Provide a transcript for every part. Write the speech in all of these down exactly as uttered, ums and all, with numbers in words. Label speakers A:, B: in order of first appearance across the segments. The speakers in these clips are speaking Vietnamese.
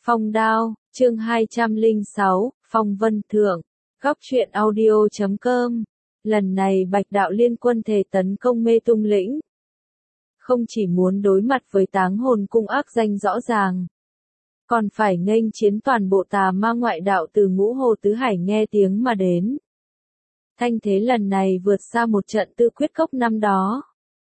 A: Phong đao, chương hai trăm lẻ sáu, Phong vân thượng, góc truyện audio chấm com. Lần này Bạch Đạo Liên quân thể tấn công Mê Tung Lĩnh. Không chỉ muốn đối mặt với Táng Hồn Cung ác danh rõ ràng, còn phải nghênh chiến toàn bộ tà ma ngoại đạo từ Ngũ Hồ Tứ Hải nghe tiếng mà đến. Thanh thế lần này vượt xa một trận Tư Quyết Cốc năm đó.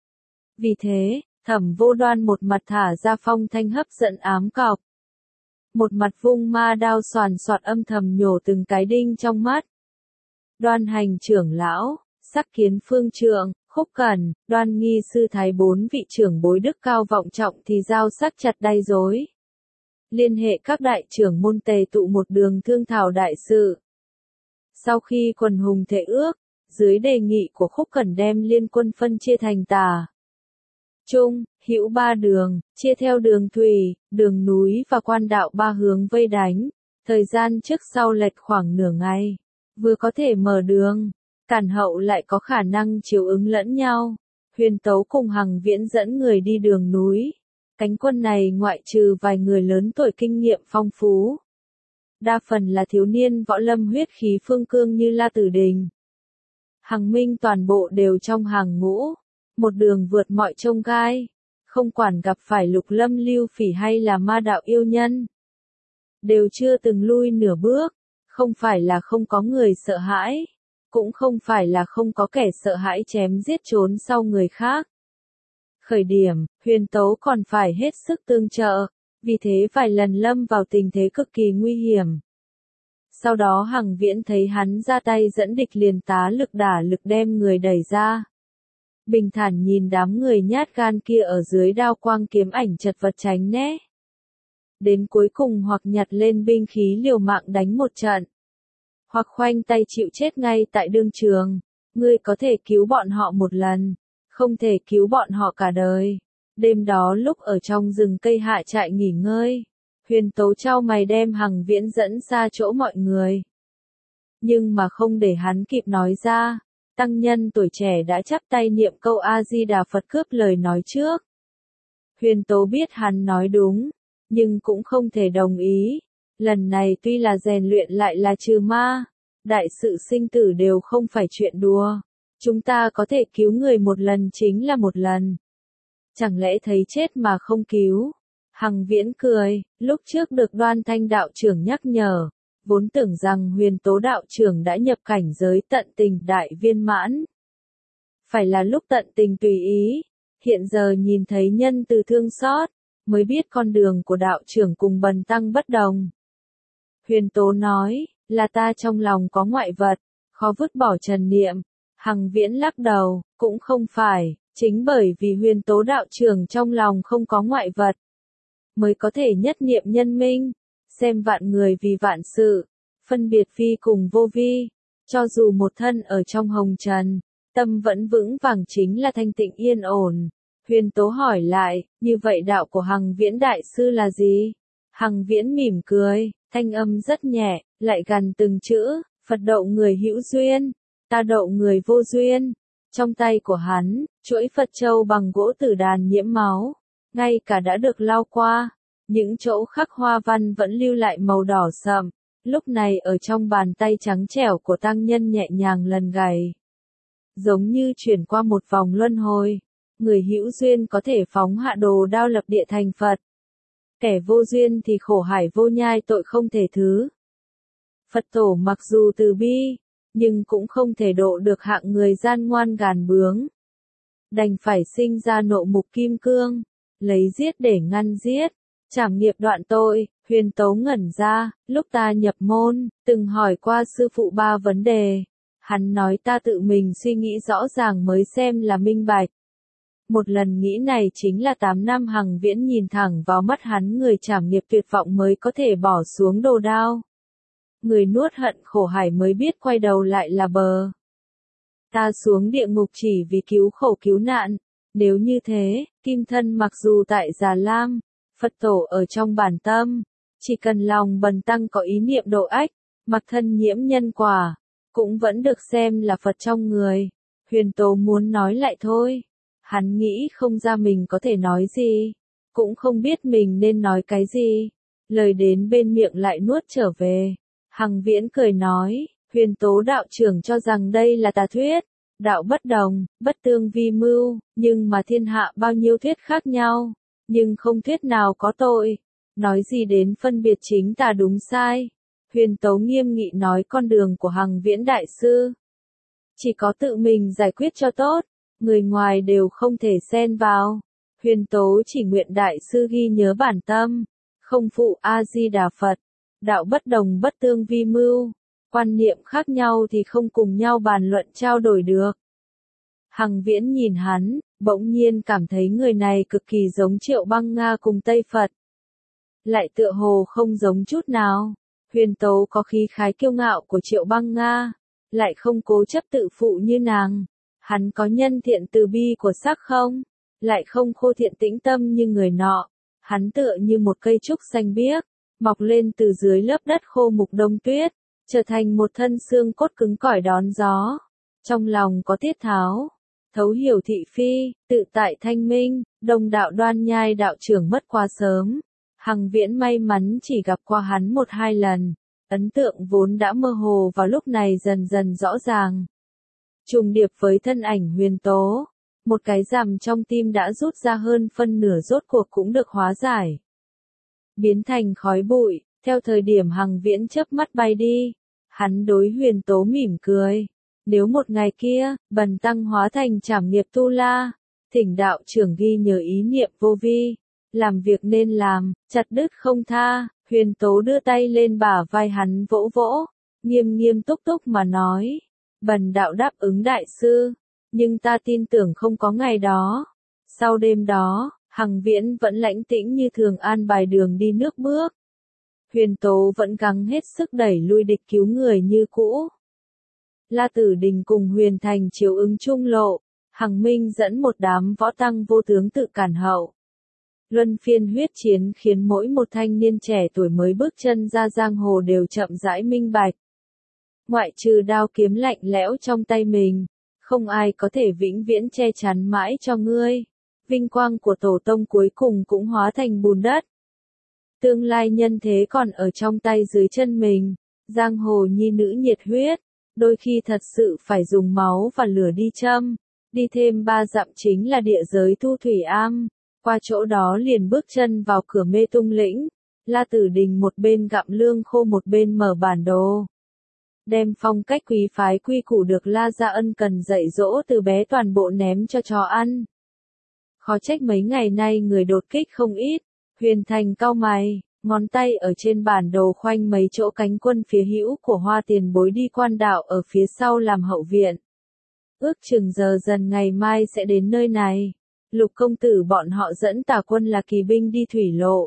A: Vì thế, Thẩm Vô Đoan một mặt thả ra phong thanh hấp dẫn ám cọc, một mặt vung ma đao xoàn xoạt âm thầm nhổ từng cái đinh trong mắt. Đoan Hành trưởng lão, Sắc Kiến phương trượng, Khúc Cẩn, Đoan Nghi sư thái bốn vị trưởng bối đức cao vọng trọng thì giao sắc chặt đay rối. Liên hệ các đại trưởng môn tề tụ một đường thương thảo đại sự. Sau khi quần hùng thể ước, dưới đề nghị của Khúc Cẩn đem liên quân phân chia thành tà, trung, hữu ba đường, chia theo đường thủy, đường núi và quan đạo ba hướng vây đánh. Thời gian trước sau lệch khoảng nửa ngày, vừa có thể mở đường, cản hậu lại có khả năng chiếu ứng lẫn nhau. Huyền Tấu cùng Hằng Viễn dẫn người đi đường núi. Cánh quân này ngoại trừ vài người lớn tuổi kinh nghiệm phong phú, đa phần là thiếu niên võ lâm huyết khí phương cương như La Tử Đình, Hằng Minh, toàn bộ đều trong hàng ngũ, một đường vượt mọi chông gai, không quản gặp phải Lục Lâm Lưu Phỉ hay là ma đạo yêu nhân, đều chưa từng lui nửa bước. Không phải là không có người sợ hãi, cũng không phải là không có kẻ sợ hãi chém giết trốn sau người khác. Khởi điểm, Huyền Tấu còn phải hết sức tương trợ, vì thế vài lần lâm vào tình thế cực kỳ nguy hiểm. Sau đó Hằng Viễn thấy hắn ra tay dẫn địch liền tá lực đả lực đem người đẩy ra. Bình thản nhìn đám người nhát gan kia ở dưới đao quang kiếm ảnh chật vật tránh né. Đến cuối cùng hoặc nhặt lên binh khí liều mạng đánh một trận, hoặc khoanh tay chịu chết ngay tại đương trường. Ngươi có thể cứu bọn họ một lần, không thể cứu bọn họ cả đời. Đêm đó lúc ở trong rừng cây hạ trại nghỉ ngơi, Huyền Tấu chau mày đem Hằng Viễn dẫn xa chỗ mọi người. Nhưng mà không để hắn kịp nói ra, tăng nhân tuổi trẻ đã chắp tay niệm câu A-di-đà Phật cướp lời nói trước. Huyền Tấu biết hắn nói đúng, nhưng cũng không thể đồng ý. Lần này tuy là rèn luyện lại là trừ ma, đại sự sinh tử đều không phải chuyện đùa. Chúng ta có thể cứu người một lần chính là một lần. Chẳng lẽ thấy chết mà không cứu? Hằng Viễn cười, lúc trước được Đoan Thanh đạo trưởng nhắc nhở, vốn tưởng rằng Huyền Tố đạo trưởng đã nhập cảnh giới tận tình đại viên mãn. Phải là lúc tận tình tùy ý, hiện giờ nhìn thấy nhân từ thương xót, mới biết con đường của đạo trưởng cùng Bần tăng bất đồng. Huyền Tố nói, là ta trong lòng có ngoại vật, khó vứt bỏ trần niệm. Hằng Viễn lắc đầu, cũng không phải, chính bởi vì Huyền Tố đạo trưởng trong lòng không có ngoại vật, mới có thể nhất niệm nhân minh, xem vạn người vì vạn sự, phân biệt phi cùng vô vi. Cho dù một thân ở trong hồng trần, tâm vẫn vững vàng chính là thanh tịnh yên ổn. Huyền Tố hỏi lại, như vậy đạo của Hằng Viễn đại sư là gì? Hằng Viễn mỉm cười, thanh âm rất nhẹ, lại gần từng chữ, Phật độ người hữu duyên, ta độ người vô duyên. Trong tay của hắn, chuỗi Phật châu bằng gỗ tử đàn nhiễm máu, ngay cả đã được lau qua, những chỗ khắc hoa văn vẫn lưu lại màu đỏ sậm. Lúc này ở trong bàn tay trắng trẻo của tăng nhân nhẹ nhàng lần gảy, giống như chuyển qua một vòng luân hồi. Người hữu duyên có thể phóng hạ đồ đao lập địa thành Phật, kẻ vô duyên thì khổ hải vô nhai tội không thể thứ. Phật tổ mặc dù từ bi, nhưng cũng không thể độ được hạng người gian ngoan gàn bướng, đành phải sinh ra nộ mục kim cương, lấy giết để ngăn giết, trảm nghiệp đoạn tội. Huyền Tấu ngẩn ra, lúc ta nhập môn, từng hỏi qua sư phụ ba vấn đề, hắn nói ta tự mình suy nghĩ rõ ràng mới xem là minh bạch. Một lần nghĩ này chính là tám năm. Hằng Viễn nhìn thẳng vào mắt hắn, người trảm nghiệp tuyệt vọng mới có thể bỏ xuống đồ đao. Người nuốt hận khổ hải mới biết quay đầu lại là bờ. Ta xuống địa ngục chỉ vì cứu khổ cứu nạn. Nếu như thế, kim thân mặc dù tại Già Lam, Phật tổ ở trong bản tâm, chỉ cần lòng Bần tăng có ý niệm độ ách, mặc thân nhiễm nhân quả, cũng vẫn được xem là Phật trong người. Huyền Tố muốn nói lại thôi. Hắn nghĩ không ra mình có thể nói gì, cũng không biết mình nên nói cái gì. lời đến bên miệng lại nuốt trở về. Hằng Viễn cười nói, Huyền Tố đạo trưởng cho rằng đây là tà thuyết, đạo bất đồng, bất tương vi mưu, nhưng mà thiên hạ bao nhiêu thuyết khác nhau, nhưng không thuyết nào có tội. Nói gì đến phân biệt chính tà đúng sai. Huyền Tố nghiêm nghị nói con đường của Hằng Viễn đại sư. Chỉ có tự mình giải quyết cho tốt, người ngoài đều không thể xen vào. Huyền Tố chỉ nguyện đại sư ghi nhớ bản tâm, không phụ A-di-đà Phật, đạo bất đồng bất tương vi mưu, quan niệm khác nhau thì không cùng nhau bàn luận trao đổi được. Hằng Viễn nhìn hắn, bỗng nhiên cảm thấy người này cực kỳ giống Triệu Băng Nga cùng Tây Phật. Lại tựa hồ không giống chút nào. Huyền Tố có khí khái kiêu ngạo của Triệu Băng Nga, lại không cố chấp tự phụ như nàng. Hắn có nhân thiện từ bi của sắc không, lại không khô thiện tĩnh tâm như người nọ. Hắn tựa như một cây trúc xanh biếc, mọc lên từ dưới lớp đất khô mục đông tuyết, trở thành một thân xương cốt cứng cỏi đón gió. Trong lòng có tiết tháo, thấu hiểu thị phi, tự tại thanh minh. Đồng đạo Đoan Nhai đạo trưởng mất quá sớm. Hằng Viễn may mắn chỉ gặp qua hắn một hai lần, ấn tượng vốn đã mơ hồ vào lúc này dần dần rõ ràng. Trùng điệp với thân ảnh Huyền Tố, một cái rằm trong tim đã rút ra hơn phân nửa rốt cuộc cũng được hóa giải. Biến thành khói bụi, theo thời điểm Hằng Viễn chớp mắt bay đi, hắn đối Huyền Tố mỉm cười. Nếu một ngày kia, bần tăng hóa thành trảm nghiệp tu la, thỉnh đạo trưởng ghi nhớ ý niệm vô vi. Làm việc nên làm, chặt đứt không tha. Huyền Tố đưa tay lên bả vai hắn vỗ vỗ, nghiêm nghiêm túc túc mà nói, bần đạo đáp ứng đại sư, nhưng ta tin tưởng không có ngày đó. Sau đêm đó, Hằng Viễn vẫn lãnh tĩnh như thường an bài đường đi nước bước. Huyền Tố vẫn gắng hết sức đẩy lui địch cứu người như cũ. La Tử Đình cùng Huyền Thành chiếu ứng trung lộ, Hằng Minh dẫn một đám võ tăng vô tướng tự cản hậu. Luân phiên huyết chiến khiến mỗi một thanh niên trẻ tuổi mới bước chân ra giang hồ đều chậm rãi minh bạch. Ngoại trừ đao kiếm lạnh lẽo trong tay mình, không ai có thể vĩnh viễn che chắn mãi cho ngươi. Vinh quang của tổ tông cuối cùng cũng hóa thành bùn đất. Tương lai nhân thế còn ở trong tay dưới chân mình. Giang hồ nhi nữ nhiệt huyết, đôi khi thật sự phải dùng máu và lửa đi châm. Đi thêm ba dặm chính là địa giới Thu Thủy Am. Qua chỗ đó liền bước chân vào cửa Mê Tung Lĩnh. La Tử Đình một bên gặm lương khô một bên mở bản đồ. Đem phong cách quý phái quy củ được La Gia ân cần dạy dỗ từ bé toàn bộ ném cho chó ăn. Khó trách mấy ngày nay người đột kích không ít. Huyền Thành cau mày, ngón tay ở trên bản đồ khoanh mấy chỗ cánh quân phía hữu của Hoa Tiền Bối đi quan đạo ở phía sau làm hậu viện. Ước chừng giờ dần ngày mai sẽ đến nơi này. Lục công tử bọn họ dẫn tả quân là kỳ binh đi thủy lộ.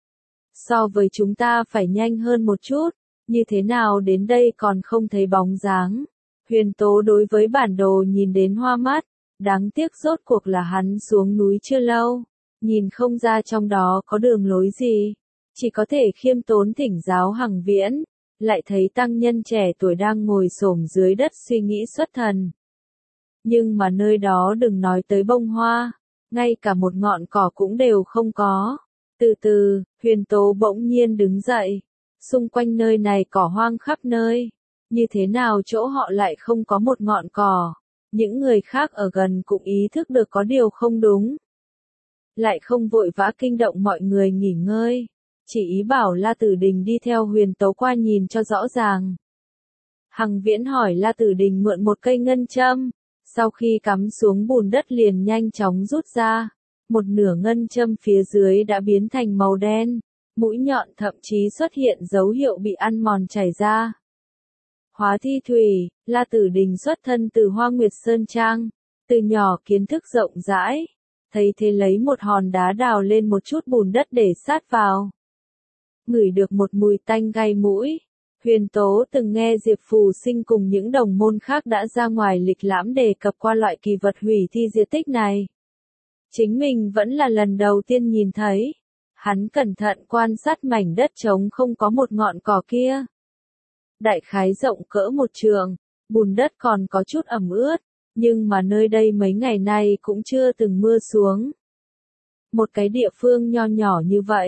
A: So với chúng ta phải nhanh hơn một chút, như thế nào đến đây còn không thấy bóng dáng. Huyền Tố đối với bản đồ nhìn đến hoa mắt, đáng tiếc rốt cuộc là hắn xuống núi chưa lâu, nhìn không ra trong đó có đường lối gì, chỉ có thể khiêm tốn thỉnh giáo Hằng Viễn, lại thấy tăng nhân trẻ tuổi đang ngồi xổm dưới đất suy nghĩ xuất thần. Nhưng mà nơi đó đừng nói tới bông hoa, ngay cả một ngọn cỏ cũng đều không có. Từ từ, Huyền Tố bỗng nhiên đứng dậy, xung quanh nơi này cỏ hoang khắp nơi, như thế nào chỗ họ lại không có một ngọn cỏ. Những người khác ở gần cũng ý thức được có điều không đúng. Lại không vội vã kinh động mọi người nghỉ ngơi, chỉ ý bảo La Tử Đình đi theo Huyền Tố qua nhìn cho rõ ràng. Hằng Viễn hỏi La Tử Đình mượn một cây ngân châm, sau khi cắm xuống bùn đất liền nhanh chóng rút ra, một nửa ngân châm phía dưới đã biến thành màu đen, mũi nhọn thậm chí xuất hiện dấu hiệu bị ăn mòn chảy ra. Hóa thi thủy, La Tử Đình xuất thân từ Hoa Nguyệt Sơn Trang, từ nhỏ kiến thức rộng rãi, thấy thế lấy một hòn đá đào lên một chút bùn đất để sát vào. Ngửi được một mùi tanh gai mũi. Huyền Tố từng nghe Diệp Phù Sinh cùng những đồng môn khác đã ra ngoài lịch lãm đề cập qua loại kỳ vật hủy thi diệt tích này. Chính mình vẫn là lần đầu tiên nhìn thấy. Hắn cẩn thận quan sát mảnh đất trống không có một ngọn cỏ kia. Đại khái rộng cỡ một trường, bùn đất còn có chút ẩm ướt, nhưng mà nơi đây mấy ngày nay cũng chưa từng mưa xuống. Một cái địa phương nho nhỏ như vậy,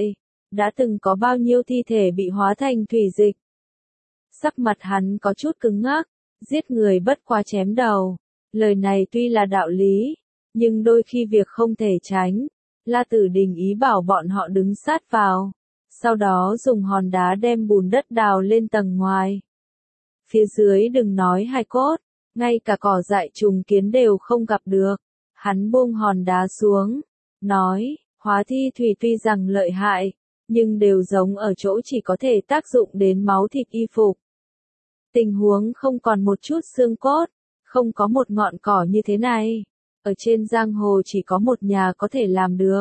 A: đã từng có bao nhiêu thi thể bị hóa thành thủy dịch. Sắc mặt hắn có chút cứng ngắc, giết người bất quá chém đầu. Lời này tuy là đạo lý, nhưng đôi khi việc không thể tránh. La Tử Đình ý bảo bọn họ đứng sát vào, sau đó dùng hòn đá đem bùn đất đào lên tầng ngoài. Phía dưới đừng nói hài cốt, ngay cả cỏ dại trùng kiến đều không gặp được. Hắn buông hòn đá xuống, nói, hóa thi thủy tuy rằng lợi hại, nhưng đều giống ở chỗ chỉ có thể tác dụng đến máu thịt y phục. Tình huống không còn một chút xương cốt, không có một ngọn cỏ như thế này. Ở trên giang hồ chỉ có một nhà có thể làm được.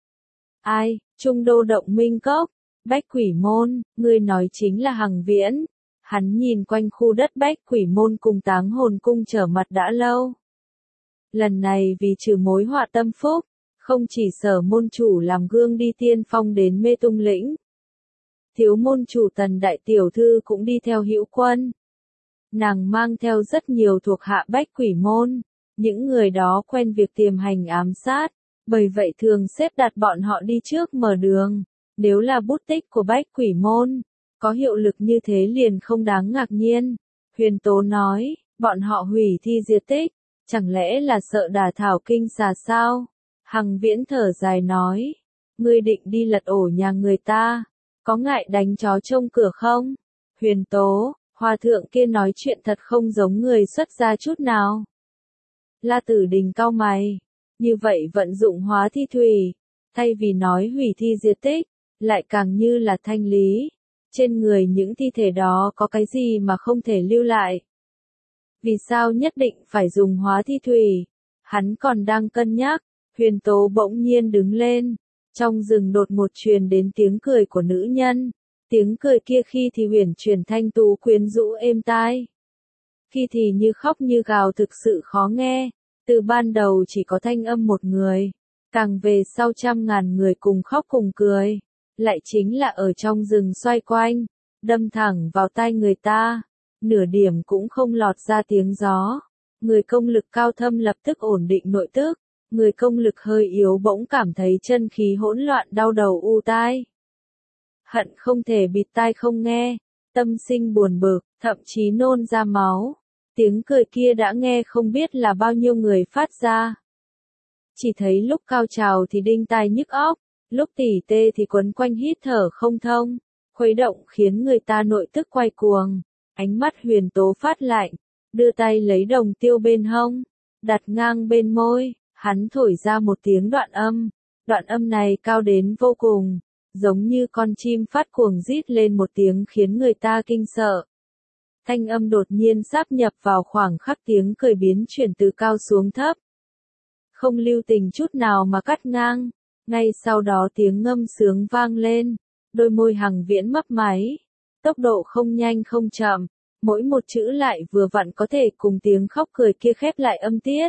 A: Ai, Trung Đô Động Minh Cốc, Bách Quỷ Môn, ngươi nói chính là Hằng Viễn. Hắn nhìn quanh khu đất Bách Quỷ Môn cùng Táng Hồn Cung trở mặt đã lâu. Lần này vì trừ mối họa tâm phúc, không chỉ Sở môn chủ làm gương đi tiên phong đến Mê Tung Lĩnh. Thiếu môn chủ Tần đại tiểu thư cũng đi theo Hữu Quân. Nàng mang theo rất nhiều thuộc hạ Bách Quỷ Môn, những người đó quen việc tiềm hành ám sát, bởi vậy thường xếp đặt bọn họ đi trước mở đường. Nếu là bút tích của Bách Quỷ Môn, có hiệu lực như thế liền không đáng ngạc nhiên. Huyền Tố nói, bọn họ hủy thi diệt tích, chẳng lẽ là sợ đả thảo kinh xà sao? Hằng Viễn thở dài nói, ngươi định đi lật ổ nhà người ta, có ngại đánh chó trông cửa không? Huyền Tố, hòa thượng kia nói chuyện thật không giống người xuất gia chút nào. La Tử Đình cau mày, như vậy vận dụng hóa thi thủy, thay vì nói hủy thi diệt tích, lại càng như là thanh lý. Trên người những thi thể đó có cái gì mà không thể lưu lại? Vì sao nhất định phải dùng hóa thi thủy? Hắn còn đang cân nhắc, Huyền Tố bỗng nhiên đứng lên. Trong rừng đột ngột truyền đến tiếng cười của nữ nhân. Tiếng cười kia khi thì huyền chuyển thanh tú quyến rũ êm tai. Khi thì như khóc như gào thực sự khó nghe. Từ ban đầu chỉ có thanh âm một người. Càng về sau trăm ngàn người cùng khóc cùng cười. Lại chính là ở trong rừng xoay quanh, đâm thẳng vào tai người ta, nửa điểm cũng không lọt ra tiếng gió. Người công lực cao thâm lập tức ổn định nội tức, người công lực hơi yếu bỗng cảm thấy chân khí hỗn loạn đau đầu u tai. Hận không thể bịt tai không nghe, tâm sinh buồn bực, thậm chí nôn ra máu. Tiếng cười kia đã nghe không biết là bao nhiêu người phát ra. Chỉ thấy lúc cao trào thì đinh tai nhức óc. Lúc tỉ tê thì quấn quanh hít thở không thông, khuấy động khiến người ta nội tức quay cuồng. Ánh mắt Huyền Tố phát lạnh, đưa tay lấy đồng tiêu bên hông, đặt ngang bên môi, hắn thổi ra một tiếng đoạn âm. Đoạn âm này cao đến vô cùng, giống như con chim phát cuồng rít lên một tiếng khiến người ta kinh sợ. Thanh âm đột nhiên sáp nhập vào khoảng khắc tiếng cười biến chuyển từ cao xuống thấp. Không lưu tình chút nào mà cắt ngang. Ngay sau đó tiếng ngâm sướng vang lên, đôi môi Hằng Viễn mấp máy, tốc độ không nhanh không chậm, mỗi một chữ lại vừa vặn có thể cùng tiếng khóc cười kia khép lại âm tiết.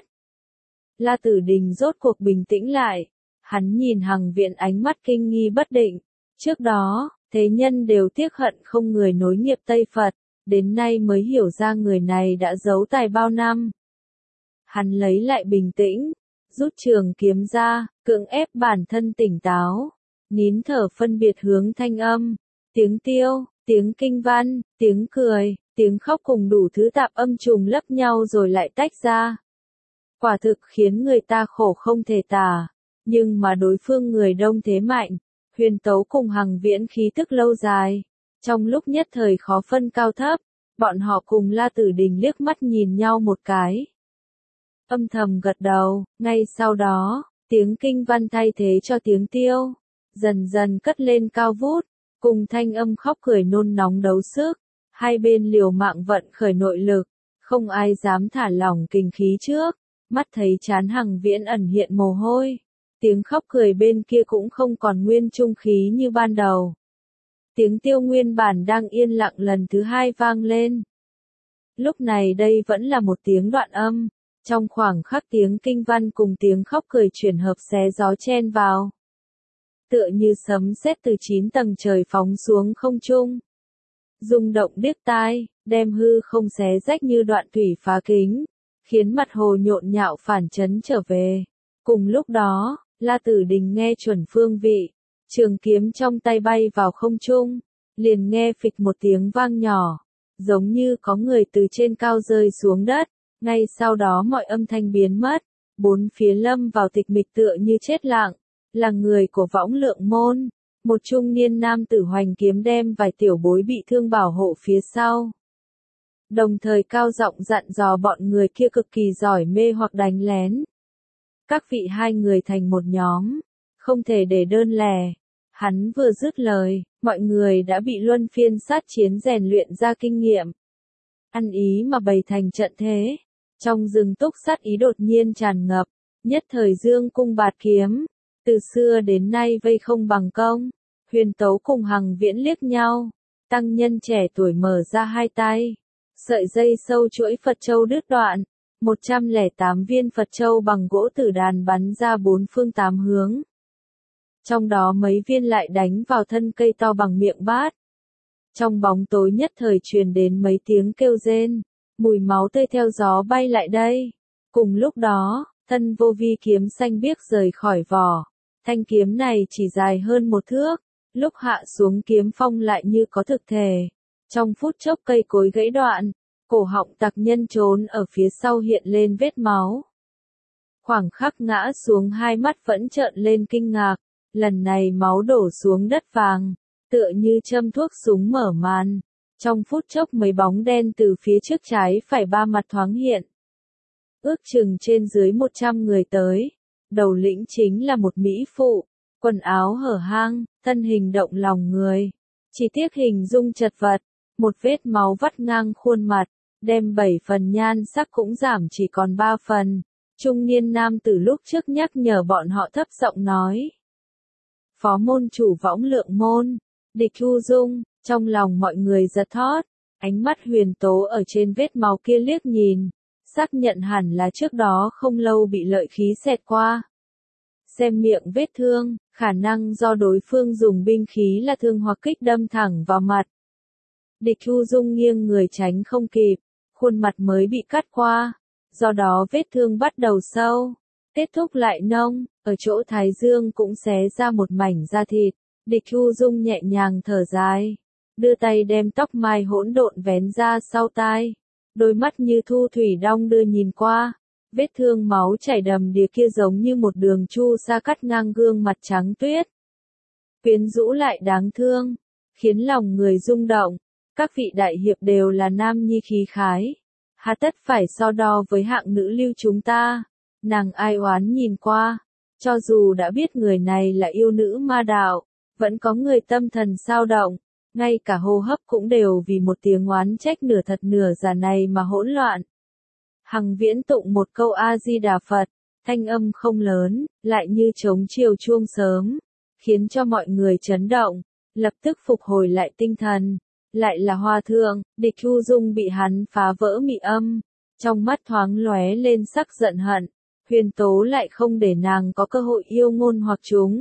A: La Tử Đình rốt cuộc bình tĩnh lại, hắn nhìn Hằng Viễn ánh mắt kinh nghi bất định. Trước đó, thế nhân đều tiếc hận không người nối nghiệp Tây Phật, đến nay mới hiểu ra người này đã giấu tài bao năm. Hắn lấy lại bình tĩnh, rút trường kiếm ra, cưỡng ép bản thân tỉnh táo, nín thở phân biệt hướng thanh âm, tiếng tiêu, tiếng kinh văn, tiếng cười, tiếng khóc cùng đủ thứ tạp âm trùng lấp nhau rồi lại tách ra. Quả thực khiến người ta khổ không thể tả, nhưng mà đối phương người đông thế mạnh, Huyền Tấu cùng Hằng Viễn khí tức lâu dài, trong lúc nhất thời khó phân cao thấp, bọn họ cùng La Tử Đình liếc mắt nhìn nhau một cái. Âm thầm gật đầu, ngay sau đó, tiếng kinh văn thay thế cho tiếng tiêu, dần dần cất lên cao vút, cùng thanh âm khóc cười nôn nóng đấu sức, hai bên liều mạng vận khởi nội lực, không ai dám thả lỏng kình khí trước, mắt thấy chán Hằng Viễn ẩn hiện mồ hôi, tiếng khóc cười bên kia cũng không còn nguyên trung khí như ban đầu. Tiếng tiêu nguyên bản đang yên lặng lần thứ hai vang lên. Lúc này đây vẫn là một tiếng đoạn âm. Trong khoảng khắc tiếng kinh văn cùng tiếng khóc cười chuyển hợp xé gió chen vào. Tựa như sấm sét từ chín tầng trời phóng xuống không trung. Rung động điếc tai, đem hư không xé rách như đoạn thủy phá kính, khiến mặt hồ nhộn nhạo phản chấn trở về. Cùng lúc đó, La Tử Đình nghe chuẩn phương vị, Trường kiếm trong tay bay vào không trung, liền nghe phịch một tiếng vang nhỏ, giống như có người từ trên cao rơi xuống đất, ngay sau đó mọi âm thanh biến mất, bốn phía lâm vào tịch mịch tựa như chết lặng, là người của Võng Lượng môn, một trung niên nam tử hoành kiếm đem vài tiểu bối bị thương bảo hộ phía sau. Đồng thời cao giọng dặn dò bọn người kia cực kỳ giỏi mê hoặc đánh lén. Các vị hai người thành một nhóm, không thể để đơn lẻ. Hắn vừa dứt lời, mọi người đã bị luân phiên sát chiến rèn luyện ra kinh nghiệm. Ăn ý mà bày thành trận thế. Trong rừng túc sát ý đột nhiên tràn ngập, nhất thời dương cung bạt kiếm. Từ xưa đến nay vây không bằng công. Huyền Tấu cùng Hằng Viễn liếc nhau. Tăng nhân trẻ tuổi mở ra hai tay. Sợi dây sâu chuỗi Phật Châu đứt đoạn. một trăm lẻ tám viên Phật Châu bằng gỗ tử đàn bắn ra bốn phương tám hướng. Trong đó mấy viên lại đánh vào thân cây to bằng miệng bát. Trong bóng tối nhất thời truyền đến mấy tiếng kêu rên, mùi máu tươi theo gió bay lại đây. Cùng lúc đó, thân vô vi kiếm xanh biếc rời khỏi vỏ. Thanh kiếm này chỉ dài hơn một thước, lúc hạ xuống kiếm phong lại như có thực thể. Trong phút chốc cây cối gãy đoạn, cổ họng tặc nhân trốn ở phía sau hiện lên vết máu. Khoảng khắc ngã xuống hai mắt vẫn trợn lên kinh ngạc. Lần này máu đổ xuống đất vàng, tựa như châm thuốc súng mở màn. Trong phút chốc mấy bóng đen từ phía trước trái phải ba mặt thoáng hiện. Ước chừng trên dưới một trăm người tới. Đầu lĩnh chính là một mỹ phụ, quần áo hở hang, thân hình động lòng người. Chỉ tiếc hình dung chật vật, một vết máu vắt ngang khuôn mặt, đem bảy phần nhan sắc cũng giảm chỉ còn ba phần. Trung niên nam tử lúc trước nhắc nhở bọn họ thấp giọng nói. Phó môn chủ Võng Lượng môn, Địch Thu Dung, trong lòng mọi người giật thót, ánh mắt Huyền Tố ở trên vết máu kia liếc nhìn, xác nhận hẳn là trước đó không lâu bị lợi khí xẹt qua. Xem miệng vết thương, khả năng do đối phương dùng binh khí là thương hoặc kích đâm thẳng vào mặt. Địch Thu Dung nghiêng người tránh không kịp, khuôn mặt mới bị cắt qua, do đó vết thương bắt đầu sâu. Kết thúc lại nông, ở chỗ thái dương cũng xé ra một mảnh da thịt. Địch Thu Dung nhẹ nhàng thở dài, đưa tay đem tóc mai hỗn độn vén ra sau tai. Đôi mắt như thu thủy đong đưa nhìn qua, vết thương máu chảy đầm đìa kia giống như một đường chu sa cắt ngang gương mặt trắng tuyết. Quyến rũ lại đáng thương, khiến lòng người rung động. Các vị đại hiệp đều là nam nhi khí khái, hà tất phải so đo với hạng nữ lưu chúng ta. Nàng ai oán nhìn qua, cho dù đã biết người này là yêu nữ ma đạo, vẫn có người tâm thần dao động, ngay cả hô hấp cũng đều vì một tiếng oán trách nửa thật nửa giả này mà hỗn loạn. Hằng Viễn tụng một câu A-di-đà Phật, thanh âm không lớn, lại như trống chiều chuông sớm, khiến cho mọi người chấn động, lập tức phục hồi lại tinh thần. Lại là hòa thượng, Địch Thu Dung bị hắn phá vỡ mị âm, trong mắt thoáng lóe lên sắc giận hận. Huyền Tố lại không để nàng có cơ hội yêu ngôn hoặc chúng.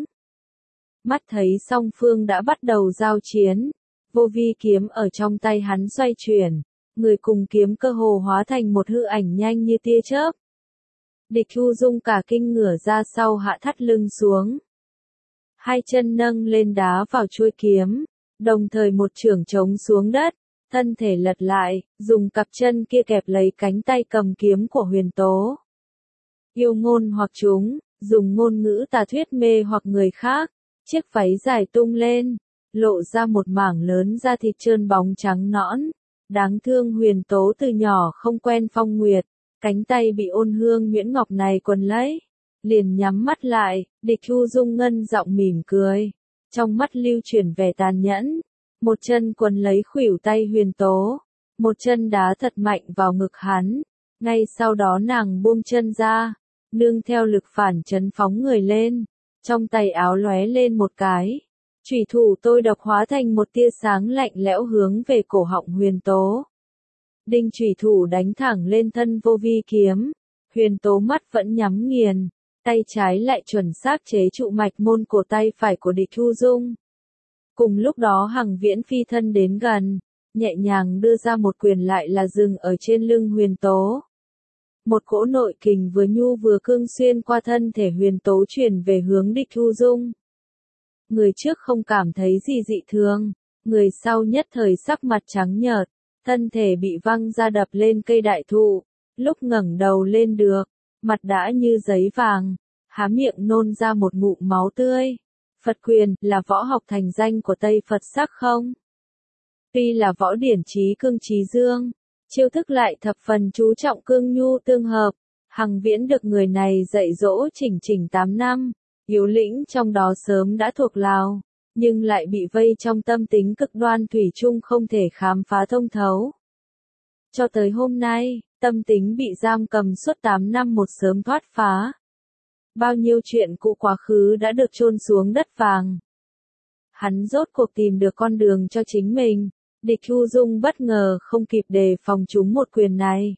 A: Mắt thấy song phương đã bắt đầu giao chiến, vô vi kiếm ở trong tay hắn xoay chuyển, người cùng kiếm cơ hồ hóa thành một hư ảnh nhanh như tia chớp. Địch Thu Dung cả kinh ngửa ra sau hạ thắt lưng xuống. Hai chân nâng lên đá vào chuôi kiếm, đồng thời một chưởng chống xuống đất, thân thể lật lại, dùng cặp chân kia kẹp lấy cánh tay cầm kiếm của Huyền Tố. Yêu ngôn hoặc chúng, dùng ngôn ngữ tà thuyết mê hoặc người khác, chiếc váy dài tung lên, lộ ra một mảng lớn da thịt trơn bóng trắng nõn. Đáng thương Huyền Tố từ nhỏ không quen phong nguyệt, cánh tay bị ôn hương nhuyễn ngọc này quấn lấy, liền nhắm mắt lại. Địch Thu Dung ngân giọng mỉm cười, trong mắt lưu chuyển vẻ tàn nhẫn, một chân quấn lấy khuỷu tay Huyền Tố, một chân đá thật mạnh vào ngực hắn, ngay sau đó nàng buông chân ra, nương theo lực phản chấn phóng người lên, trong tay áo lóe lên một cái, chủy thủ tôi độc hóa thành một tia sáng lạnh lẽo hướng về cổ họng Huyền Tố. Đinh chủy thủ đánh thẳng lên thân vô vi kiếm, Huyền Tố mắt vẫn nhắm nghiền, tay trái lại chuẩn xác chế trụ mạch môn cổ tay phải của Địch Thu Dung. Cùng lúc đó Hằng Viễn phi thân đến gần, nhẹ nhàng đưa ra một quyền lại là dừng ở trên lưng Huyền Tố. Một cỗ nội kình vừa nhu vừa cương xuyên qua thân thể Huyền Tố truyền về hướng Địch Thu Dung. người trước không cảm thấy gì dị thường, người sau nhất thời sắc mặt trắng nhợt, thân thể bị văng ra đập lên cây đại thụ, lúc ngẩng đầu lên được, mặt đã như giấy vàng, há miệng nôn ra một ngụm máu tươi. Phật quyền là võ học thành danh của Tây Phật sắc không? Tuy là võ điển trí cương trí dương, chiêu thức lại thập phần chú trọng cương nhu tương hợp, Hằng Viễn được người này dạy dỗ chỉnh chỉnh tám năm, yếu lĩnh trong đó sớm đã thuộc lào, nhưng lại bị vây trong tâm tính cực đoan thủy chung không thể khám phá thông thấu. Cho tới hôm nay, tâm tính bị giam cầm suốt tám năm một sớm thoát phá. Bao nhiêu chuyện cũ quá khứ đã được chôn xuống đất vàng. Hắn rốt cuộc tìm được con đường cho chính mình, địch Chu Dung bất ngờ không kịp đề phòng trúng một quyền này.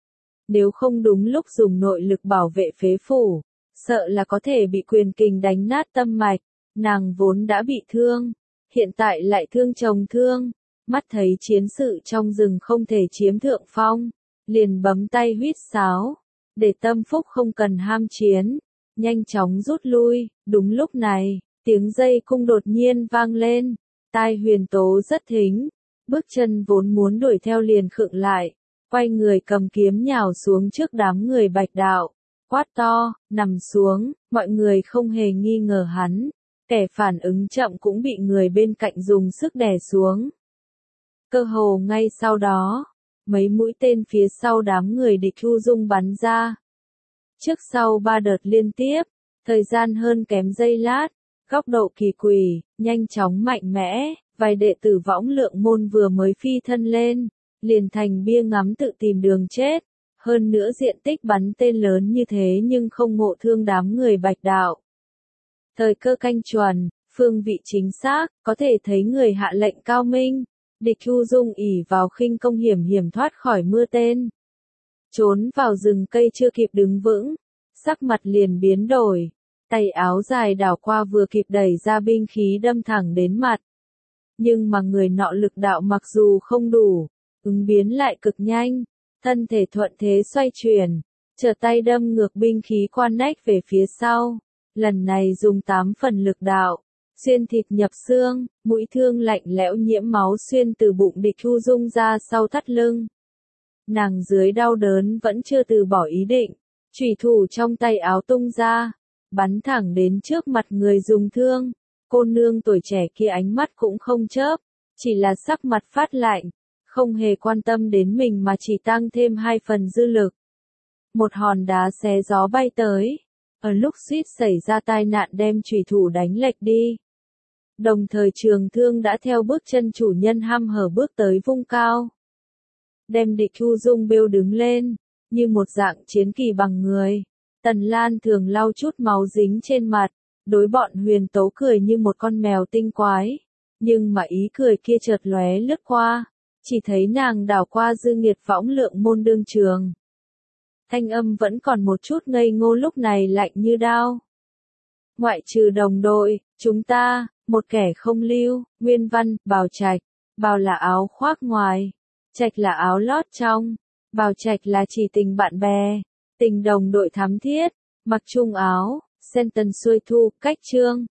A: Nếu không đúng lúc dùng nội lực bảo vệ phế phủ, sợ là có thể bị quyền kình đánh nát tâm mạch, nàng vốn đã bị thương, hiện tại lại thương chồng thương, mắt thấy chiến sự trong rừng không thể chiếm thượng phong, liền bấm tay huýt sáo, để tâm phúc không cần ham chiến, nhanh chóng rút lui. Đúng lúc này, tiếng dây cung đột nhiên vang lên, tai Huyền Tố rất thính, bước chân vốn muốn đuổi theo liền khựng lại, quay người cầm kiếm nhào xuống trước đám người Bạch Đạo, quát to, nằm xuống. Mọi người không hề nghi ngờ hắn, kẻ phản ứng chậm cũng bị người bên cạnh dùng sức đè xuống. Cơ hồ ngay sau đó, mấy mũi tên phía sau đám người địch Chu Dung bắn ra. Trước sau ba đợt liên tiếp, thời gian hơn kém giây lát, góc độ kỳ quỷ, nhanh chóng mạnh mẽ, vài đệ tử võng lượng môn vừa mới phi thân lên, liền thành bia ngắm tự tìm đường chết. Hơn nữa diện tích bắn tên lớn như thế nhưng không ngộ thương đám người Bạch Đạo. Thời cơ canh chuẩn, phương vị chính xác, có thể thấy người hạ lệnh cao minh. Địch Chu Dung ỷ vào khinh công hiểm hiểm thoát khỏi mưa tên. Trốn vào rừng cây chưa kịp đứng vững, sắc mặt liền biến đổi, tay áo dài đảo qua vừa kịp đẩy ra binh khí đâm thẳng đến mặt. Nhưng mà người nọ lực đạo mặc dù không đủ, ứng biến lại cực nhanh, thân thể thuận thế xoay chuyển, trở tay đâm ngược binh khí qua nách về phía sau, lần này dùng tám phần lực đạo, xuyên thịt nhập xương, mũi thương lạnh lẽo nhiễm máu xuyên từ bụng địch Chu Dung ra sau thắt lưng. Nàng dưới đau đớn vẫn chưa từ bỏ ý định, chủy thủ trong tay áo tung ra, bắn thẳng đến trước mặt người dùng thương. Cô nương tuổi trẻ kia ánh mắt cũng không chớp, chỉ là sắc mặt phát lạnh, không hề quan tâm đến mình mà chỉ tăng thêm hai phần dư lực. Một hòn đá xé gió bay tới, ở lúc suýt xảy ra tai nạn đem chủy thủ đánh lệch đi. Đồng thời trường thương đã theo bước chân chủ nhân hăm hở bước tới vung cao. Đem địch Chu Dung bêu đứng lên, như một dạng chiến kỳ bằng người. Tần Lan thường lau chút máu dính trên mặt, đối bọn Huyền Tố cười như một con mèo tinh quái. Nhưng mà ý cười kia chợt lóe lướt qua, chỉ thấy nàng đảo qua dư nghiệt võng lượng môn đương trường. Thanh âm vẫn còn một chút ngây ngô lúc này lạnh như đao. Ngoại trừ đồng đội, chúng ta, một kẻ không lưu, nguyên văn, bào trạch, bào là áo khoác ngoài, trạch là áo lót trong, bào trạch là chỉ tình bạn bè, tình đồng đội thắm thiết, mặc chung áo, sen tần xuôi thu, cách chương.